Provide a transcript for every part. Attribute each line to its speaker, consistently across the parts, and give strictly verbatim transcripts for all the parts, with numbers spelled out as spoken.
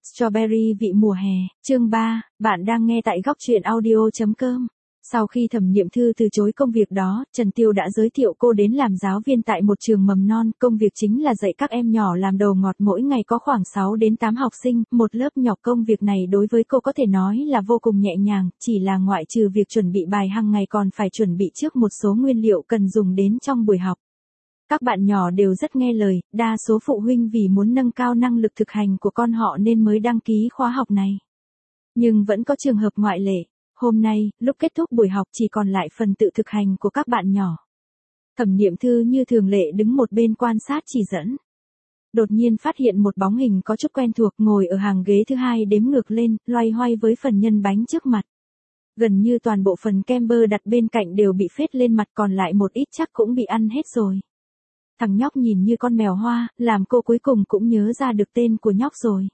Speaker 1: Strawberry vị mùa hè, chương ba, bạn đang nghe tại góc truyện audio.com. Sau khi Thẩm Niệm Thư từ chối công việc đó, Trần Tiêu đã giới thiệu cô đến làm giáo viên tại một trường mầm non, công việc chính là dạy các em nhỏ làm đồ ngọt, mỗi ngày có khoảng sáu đến tám học sinh, một lớp nhỏ. Công việc này đối với cô có thể nói là vô cùng nhẹ nhàng, chỉ là ngoại trừ việc chuẩn bị bài hàng ngày còn phải chuẩn bị trước một số nguyên liệu cần dùng đến trong buổi học. Các bạn nhỏ đều rất nghe lời, đa số phụ huynh vì muốn nâng cao năng lực thực hành của con họ nên mới đăng ký khóa học này. Nhưng vẫn có trường hợp ngoại lệ. Hôm nay, lúc kết thúc buổi học chỉ còn lại phần tự thực hành của các bạn nhỏ. Thẩm Niệm Thư như thường lệ đứng một bên quan sát chỉ dẫn. Đột nhiên phát hiện một bóng hình có chút quen thuộc ngồi ở hàng ghế thứ hai đếm ngược lên, loay hoay với phần nhân bánh trước mặt. Gần như toàn bộ phần kem bơ đặt bên cạnh đều bị phết lên mặt, còn lại một ít chắc cũng bị ăn hết rồi. Thằng nhóc nhìn như con mèo hoa, làm cô cuối cùng cũng nhớ ra được tên của nhóc rồi.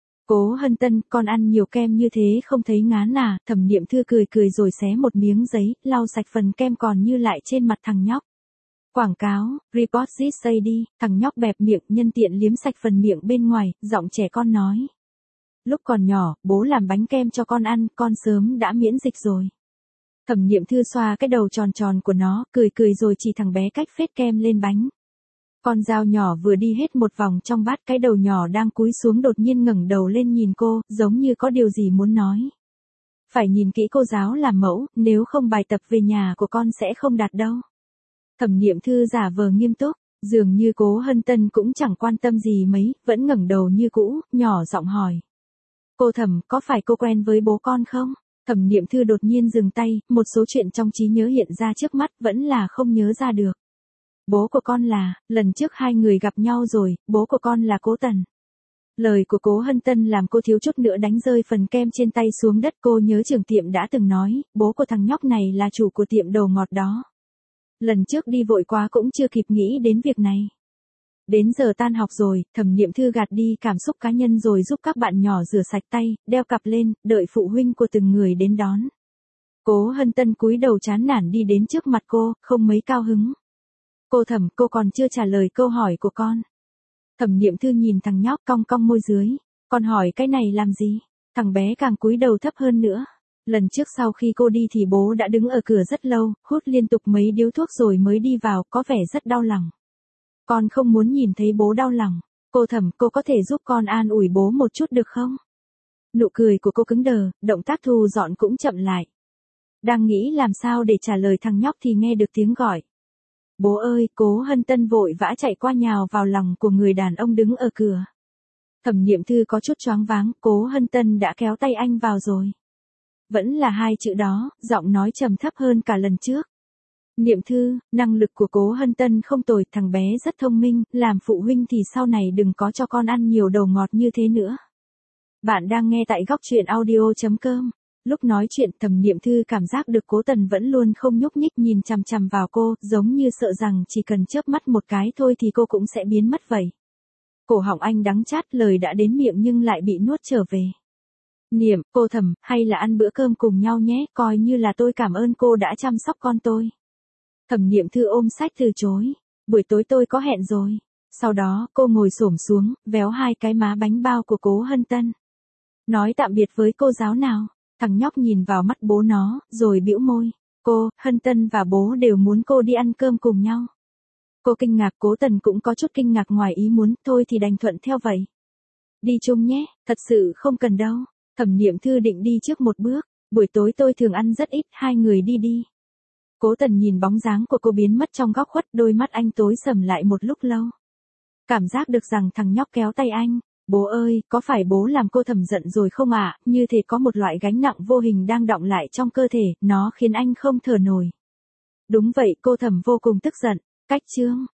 Speaker 1: Cố Hân Tân, con ăn nhiều kem như thế không thấy ngán à? Thẩm Niệm Thư cười cười rồi xé một miếng giấy, lau sạch phần kem còn như lại trên mặt thằng nhóc. Quảng cáo, report this say đi, thằng nhóc bẹp miệng nhân tiện liếm sạch phần miệng bên ngoài, giọng trẻ con nói. Lúc còn nhỏ, bố làm bánh kem cho con ăn, con sớm đã miễn dịch rồi. Thẩm Niệm Thư xoa cái đầu tròn tròn của nó, cười cười rồi chỉ thằng bé cách phết kem lên bánh. Con dao nhỏ vừa đi hết một vòng trong bát, cái đầu nhỏ đang cúi xuống đột nhiên ngẩng đầu lên nhìn cô, giống như có điều gì muốn nói. Phải nhìn kỹ cô giáo làm mẫu, nếu không bài tập về nhà của con sẽ không đạt đâu. Thẩm Niệm Thư giả vờ nghiêm túc, dường như Cố Hân Tân cũng chẳng quan tâm gì mấy, vẫn ngẩng đầu như cũ, nhỏ giọng hỏi. Cô Thẩm, có phải cô quen với bố con không? Thẩm Niệm Thư đột nhiên dừng tay, một số chuyện trong trí nhớ hiện ra trước mắt, vẫn là không nhớ ra được. Bố của con là, lần trước hai người gặp nhau rồi, bố của con là Cố Tần. Lời của Cố Hân Tân làm cô thiếu chút nữa đánh rơi phần kem trên tay xuống đất. Cô nhớ trưởng tiệm đã từng nói, bố của thằng nhóc này là chủ của tiệm đồ ngọt đó. Lần trước đi vội quá cũng chưa kịp nghĩ đến việc này. Đến giờ tan học rồi, Thẩm Niệm Thư gạt đi cảm xúc cá nhân rồi giúp các bạn nhỏ rửa sạch tay, đeo cặp lên, đợi phụ huynh của từng người đến đón. Cố Hân Tân cúi đầu chán nản đi đến trước mặt cô, không mấy cao hứng. Cô Thẩm, cô còn chưa trả lời câu hỏi của con. Thẩm Niệm Thư nhìn thằng nhóc cong cong môi dưới. Con hỏi cái này làm gì? Thằng bé càng cúi đầu thấp hơn nữa. Lần trước sau khi cô đi thì bố đã đứng ở cửa rất lâu, hút liên tục mấy điếu thuốc rồi mới đi vào, có vẻ rất đau lòng. Con không muốn nhìn thấy bố đau lòng. Cô Thẩm, cô có thể giúp con an ủi bố một chút được không? Nụ cười của cô cứng đờ, động tác thu dọn cũng chậm lại. Đang nghĩ làm sao để trả lời thằng nhóc thì nghe được tiếng gọi. Bố ơi, Cố Hân Tân vội vã chạy qua nhào vào lòng của người đàn ông đứng ở cửa. Thẩm Niệm Thư có chút choáng váng, Cố Hân Tân đã kéo tay anh vào rồi. Vẫn là hai chữ đó, giọng nói trầm thấp hơn cả lần trước. Niệm Thư, năng lực của Cố Hân Tân không tồi, thằng bé rất thông minh, làm phụ huynh thì sau này đừng có cho con ăn nhiều đồ ngọt như thế nữa. Bạn đang nghe tại góc truyện audio.com. Lúc nói chuyện Thẩm Niệm Thư cảm giác được Cố Tần vẫn luôn không nhúc nhích nhìn chằm chằm vào cô, giống như sợ rằng chỉ cần chớp mắt một cái thôi thì cô cũng sẽ biến mất vậy. Cổ họng anh đắng chát, lời đã đến miệng nhưng lại bị nuốt trở về. Niệm, cô Thẩm, hay là ăn bữa cơm cùng nhau nhé, coi như là tôi cảm ơn cô đã chăm sóc con tôi. Thẩm Niệm Thư ôm sách từ chối. Buổi tối tôi có hẹn rồi. Sau đó cô ngồi xổm xuống, véo hai cái má bánh bao của Cố Hân Tân. Nói tạm biệt với cô giáo nào. Thằng nhóc nhìn vào mắt bố nó, rồi bĩu môi. Cô, Hân Tân và bố đều muốn cô đi ăn cơm cùng nhau. Cô kinh ngạc, Cố Tần cũng có chút kinh ngạc ngoài ý muốn, thôi thì đành thuận theo vậy. Đi chung nhé, thật sự không cần đâu. Thẩm Niệm Thư định đi trước một bước, buổi tối tôi thường ăn rất ít, hai người đi đi. Cố Tần nhìn bóng dáng của cô biến mất trong góc khuất, đôi mắt anh tối sầm lại một lúc lâu. Cảm giác được rằng thằng nhóc kéo tay anh. Bố ơi, có phải bố làm cô Thẩm giận rồi không ạ? À? Như thể có một loại gánh nặng vô hình đang đọng lại trong cơ thể, nó khiến anh không thở nổi. Đúng vậy, cô Thẩm vô cùng tức giận. Cách chương.